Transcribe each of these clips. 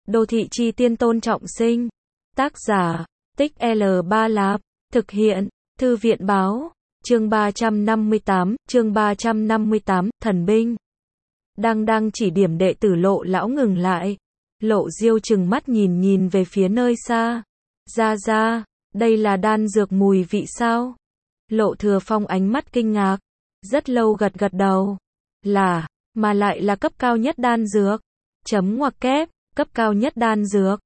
Đô thị chi tiên Tôn Trọng Sinh. Tác giả, Tích L3 Lạp. Thực hiện, Thư viện báo. Chương 358, Thần binh. Đang chỉ điểm đệ tử Lộ lão ngừng lại. Lộ Diêu trừng mắt nhìn về phía nơi xa. Ra, đây là đan dược mùi vị sao? Lộ Thừa Phong ánh mắt kinh ngạc. Rất lâu gật đầu. Mà lại là cấp cao nhất đan dược. Chấm ngoặc kép, cấp cao nhất đan dược.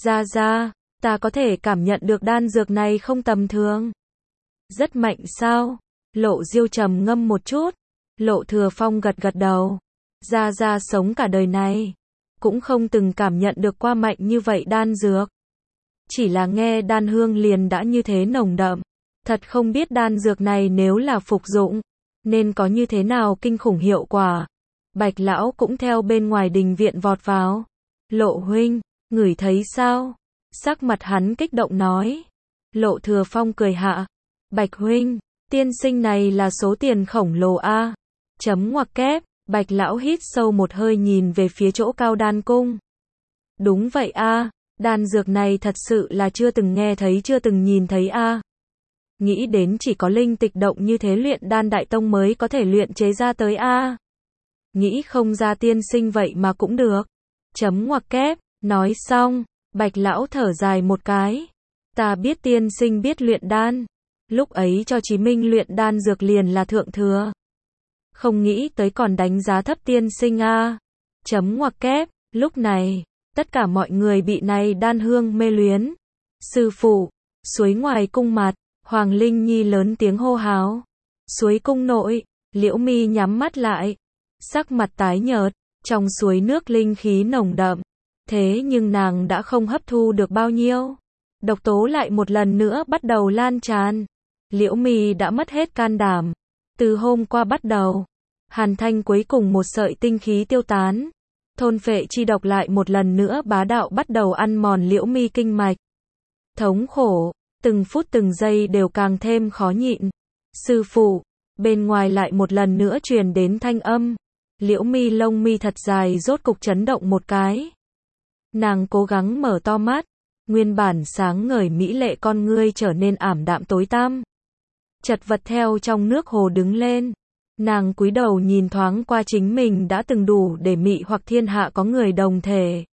Ra, ta có thể cảm nhận được đan dược này không tầm thường. Rất mạnh sao? Lộ Diêu trầm ngâm một chút. Lộ Thừa Phong gật đầu. Ra sống cả đời này cũng không từng cảm nhận được qua mạnh như vậy đan dược. Chỉ là nghe đan hương liền đã như thế nồng đậm. Thật không biết đan dược này nếu là phục dụng nên có như thế nào kinh khủng hiệu quả. Bạch lão cũng theo bên ngoài đình viện vọt vào. Lộ huynh, ngửi thấy sao? Sắc mặt hắn kích động nói. Lộ Thừa Phong cười hạ. Bạch huynh, tiên sinh này là số tiền khổng lồ a. Chấm ngoặc kép, Bạch lão hít sâu một hơi nhìn về phía chỗ cao đan cung. Đúng vậy a, đan dược này thật sự là chưa từng nghe thấy chưa từng nhìn thấy a. Nghĩ đến chỉ có linh tịch động như thế luyện đan đại tông mới có thể luyện chế ra tới a. Nghĩ không ra tiên sinh vậy mà cũng được. Chấm ngoặc kép, nói xong, Bạch lão thở dài một cái. Ta biết tiên sinh biết luyện đan. Lúc ấy cho Chí Minh luyện đan dược liền là thượng thừa. Không nghĩ tới còn đánh giá thấp tiên sinh a. Chấm ngoặc kép, lúc này, tất cả mọi người bị này đan hương mê luyến. Sư phụ, suối ngoài cung mặt, Hoàng Linh Nhi lớn tiếng hô hào. Suối cung nội, Liễu Mi nhắm mắt lại. Sắc mặt tái nhợt, trong suối nước linh khí nồng đậm. Thế nhưng nàng đã không hấp thu được bao nhiêu. Độc tố lại một lần nữa bắt đầu lan tràn. Liễu Mi đã mất hết can đảm. Từ hôm qua bắt đầu, Hàn Thanh cuối cùng một sợi tinh khí tiêu tán. Thôn phệ chi độc lại một lần nữa bá đạo bắt đầu ăn mòn Liễu Mi kinh mạch. Thống khổ, từng phút từng giây đều càng thêm khó nhịn. Sư phụ, bên ngoài lại một lần nữa truyền đến thanh âm. Liễu Mi lông mi thật dài rốt cục chấn động một cái. Nàng cố gắng mở to mắt, nguyên bản sáng ngời mỹ lệ con ngươi trở nên ảm đạm tối tăm. Chật vật theo trong nước hồ đứng lên. Nàng cúi đầu nhìn thoáng qua chính mình đã từng đủ để mị hoặc thiên hạ có người đồng thể.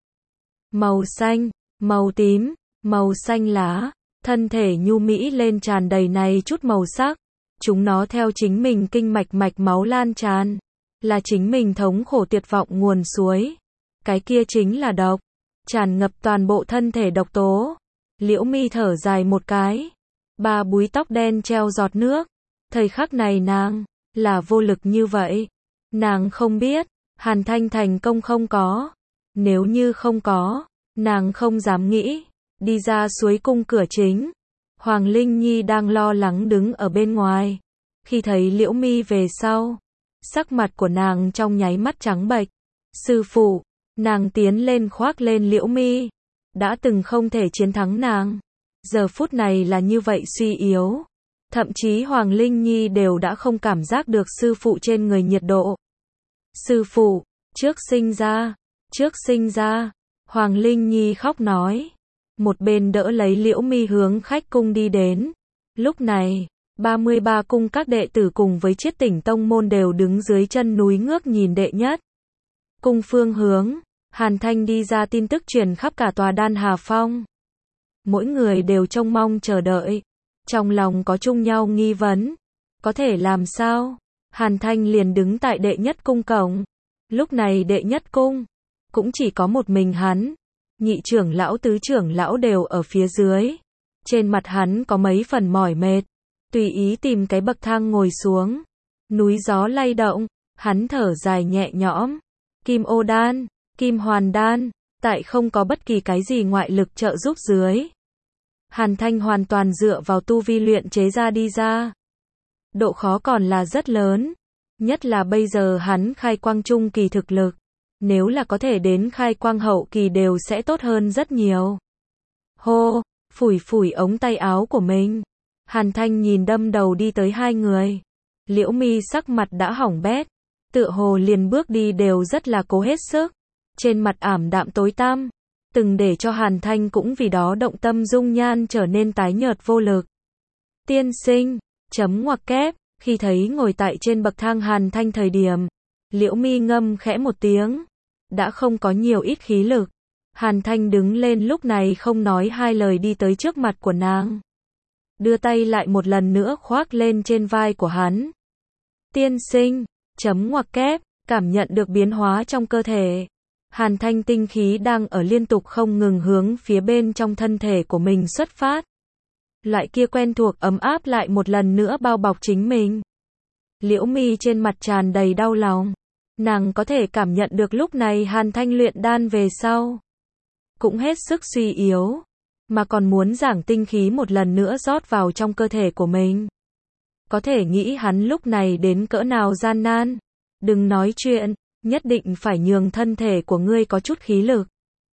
Màu xanh, màu tím, màu xanh lá, thân thể nhu mỹ lên tràn đầy này chút màu sắc. Chúng nó theo chính mình kinh mạch máu lan tràn. Là chính mình thống khổ tuyệt vọng nguồn suối. Cái kia chính là độc. Tràn ngập toàn bộ thân thể độc tố. Liễu Mi thở dài một cái. Ba búi tóc đen treo giọt nước. Thời khắc này nàng là vô lực như vậy. Nàng không biết Hàn Thanh thành công không có. Nếu như không có, nàng không dám nghĩ. Đi ra suối cung cửa chính. Hoàng Linh Nhi đang lo lắng đứng ở bên ngoài. Khi thấy Liễu Mi về sau, sắc mặt của nàng trong nháy mắt trắng bệch. Sư phụ, nàng tiến lên khoác lên Liễu Mi. Đã từng không thể chiến thắng nàng. Giờ phút này là như vậy suy yếu. Thậm chí Hoàng Linh Nhi đều đã không cảm giác được sư phụ trên người nhiệt độ. Sư phụ, trước sinh ra, Hoàng Linh Nhi khóc nói. Một bên đỡ lấy Liễu Mi hướng khách cung đi đến. Lúc này, 33 cung các đệ tử cùng với Chiết Tỉnh tông môn đều đứng dưới chân núi ngước nhìn đệ nhất cung phương hướng. Hàn Thanh đi ra tin tức truyền khắp cả tòa Đan Hà Phong. Mỗi người đều trông mong chờ đợi. Trong lòng có chung nhau nghi vấn. Có thể làm sao? Hàn Thanh liền đứng tại đệ nhất cung cổng. Lúc này đệ nhất cung cũng chỉ có một mình hắn. Nhị trưởng lão tứ trưởng lão đều ở phía dưới. Trên mặt hắn có mấy phần mỏi mệt. Tùy ý tìm cái bậc thang ngồi xuống. Núi gió lay động. Hắn thở dài nhẹ nhõm. Kim ô đan, kim hoàn đan. Tại không có bất kỳ cái gì ngoại lực trợ giúp dưới. Hàn Thanh hoàn toàn dựa vào tu vi luyện chế ra đi ra. Độ khó còn là rất lớn. Nhất là bây giờ hắn khai quang trung kỳ thực lực. Nếu là có thể đến khai quang hậu kỳ đều sẽ tốt hơn rất nhiều. Hô, phủi ống tay áo của mình. Hàn Thanh nhìn đâm đầu đi tới hai người. Liễu Mi sắc mặt đã hỏng bét. Tựa hồ liền bước đi đều rất là cố hết sức. Trên mặt ảm đạm tối tăm. từng để cho Hàn Thanh cũng vì đó động tâm, dung nhan trở nên tái nhợt vô lực. Tiên sinh, chấm ngoặc kép, khi thấy ngồi tại trên bậc thang Hàn Thanh thời điểm, Liễu Mi ngâm khẽ một tiếng, đã không có nhiều ít khí lực. Hàn Thanh đứng lên lúc này không nói hai lời đi tới trước mặt của nàng, đưa tay lại một lần nữa khoác lên trên vai của hắn. Tiên sinh, chấm ngoặc kép, cảm nhận được biến hóa trong cơ thể. Hàn Thanh tinh khí đang ở liên tục không ngừng hướng phía bên trong thân thể của mình xuất phát. Loại kia quen thuộc ấm áp lại một lần nữa bao bọc chính mình. Liễu Mi trên mặt tràn đầy đau lòng. Nàng có thể cảm nhận được lúc này Hàn Thanh luyện đan về sau cũng hết sức suy yếu, mà còn muốn giảng tinh khí một lần nữa rót vào trong cơ thể của mình. Có thể nghĩ hắn lúc này đến cỡ nào gian nan. Đừng nói chuyện, nhất định phải nhường thân thể của ngươi có chút khí lực.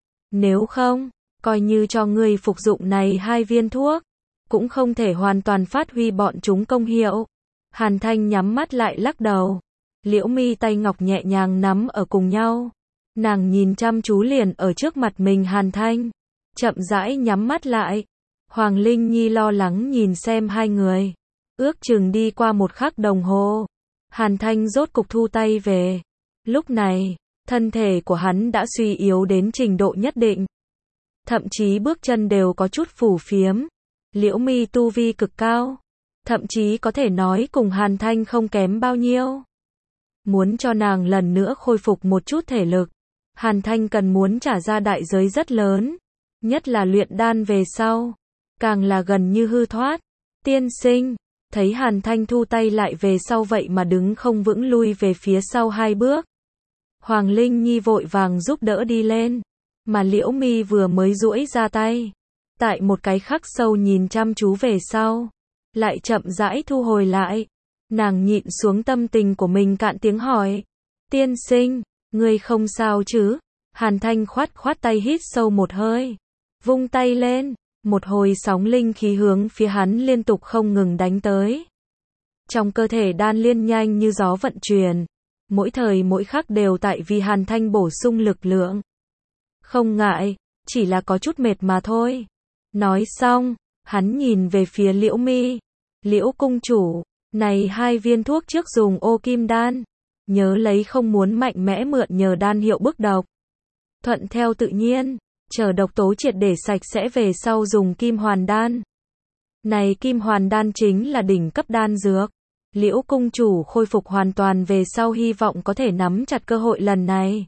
Nếu không, coi như cho ngươi phục dụng này 2 viên thuốc, cũng không thể hoàn toàn phát huy bọn chúng công hiệu. Hàn Thanh nhắm mắt lại lắc đầu. Liễu Mi tay ngọc nhẹ nhàng nắm ở cùng nhau. Nàng nhìn chăm chú liền ở trước mặt mình Hàn Thanh, chậm rãi nhắm mắt lại. Hoàng Linh Nhi lo lắng nhìn xem hai người. Ước chừng đi qua 1 khắc đồng hồ, Hàn Thanh rốt cục thu tay về. Lúc này, thân thể của hắn đã suy yếu đến trình độ nhất định. Thậm chí bước chân đều có chút phù phiếm. Liễu Mi tu vi cực cao, thậm chí có thể nói cùng Hàn Thanh không kém bao nhiêu. Muốn cho nàng lần nữa khôi phục một chút thể lực, Hàn Thanh cần muốn trả ra đại giới rất lớn, nhất là luyện đan về sau, càng là gần như hư thoát. Tiên sinh, thấy Hàn Thanh thu tay lại về sau vậy mà đứng không vững lui về phía sau 2 bước. Hoàng Linh Nhi vội vàng giúp đỡ đi lên, mà Liễu Mi vừa mới duỗi ra tay, tại một cái khắc sâu nhìn chăm chú về sau, lại chậm rãi thu hồi lại. Nàng nhịn xuống tâm tình của mình cạn tiếng hỏi. Tiên sinh, ngươi không sao chứ? Hàn Thanh khoát khoát tay hít sâu một hơi, vung tay lên, một hồi sóng linh khí hướng phía hắn liên tục không ngừng đánh tới. Trong cơ thể đan liên nhanh như gió vận chuyển, mỗi thời mỗi khắc đều tại vì Hàn Thanh bổ sung lực lượng. Không ngại, chỉ là có chút mệt mà thôi. Nói xong, hắn nhìn về phía Liễu Mi. Liễu cung chủ, này 2 viên thuốc trước dùng ô kim đan, nhớ lấy không muốn mạnh mẽ mượn nhờ đan hiệu bức độc. Thuận theo tự nhiên, chờ độc tố triệt để sạch sẽ về sau dùng kim hoàn đan. Này kim hoàn đan chính là đỉnh cấp đan dược. Liễu cung chủ khôi phục hoàn toàn về sau hy vọng có thể nắm chặt cơ hội lần này.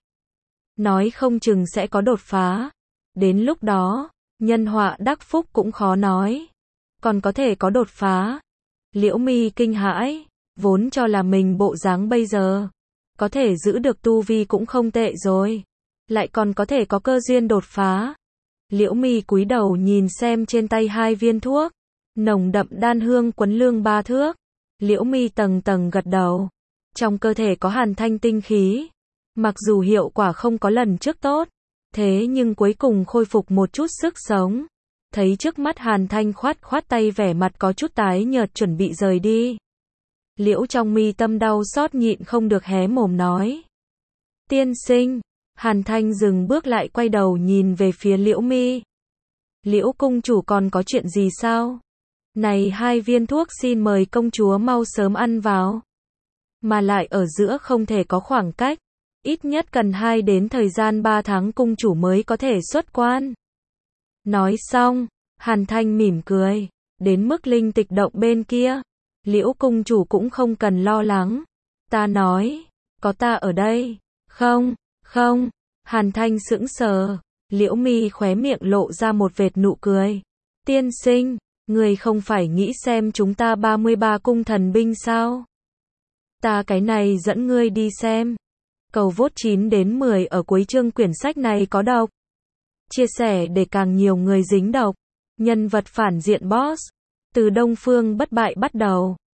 Nói không chừng sẽ có đột phá. Đến lúc đó, nhân họa đắc phúc cũng khó nói. Còn có thể có đột phá. Liễu Mi kinh hãi, vốn cho là mình bộ dáng bây giờ có thể giữ được tu vi cũng không tệ rồi, lại còn có thể có cơ duyên đột phá. Liễu Mi cúi đầu nhìn xem trên tay 2 viên thuốc, nồng đậm đan hương quấn lương 3 thước. Liễu Mi tầng tầng gật đầu. Trong cơ thể có Hàn Thanh tinh khí, mặc dù hiệu quả không có lần trước tốt, thế nhưng cuối cùng khôi phục một chút sức sống. Thấy trước mắt Hàn Thanh khoát khoát tay vẻ mặt có chút tái nhợt chuẩn bị rời đi. Liễu trong mi tâm đau xót nhịn không được hé mồm nói. Tiên sinh, Hàn Thanh dừng bước lại quay đầu nhìn về phía Liễu Mi. Liễu cung chủ còn có chuyện gì sao? Này 2 viên thuốc xin mời công chúa mau sớm ăn vào. Mà lại ở giữa không thể có khoảng cách, ít nhất cần 2 đến thời gian 3 tháng cung chủ mới có thể xuất quan. Nói xong, Hàn Thanh mỉm cười, đến mức linh tịch động bên kia, Liễu cung chủ cũng không cần lo lắng. Ta nói, có ta ở đây. Không, không, Hàn Thanh sững sờ, Liễu Mi khóe miệng lộ ra một vệt nụ cười. Tiên sinh, người không phải nghĩ xem chúng ta 33 cung thần binh sao? Ta cái này dẫn ngươi đi xem. Cầu vote 9 đến 10 ở cuối chương quyển sách này có đọc. Chia sẻ để càng nhiều người dính đọc. Nhân vật phản diện boss. Từ Đông Phương bất bại bắt đầu.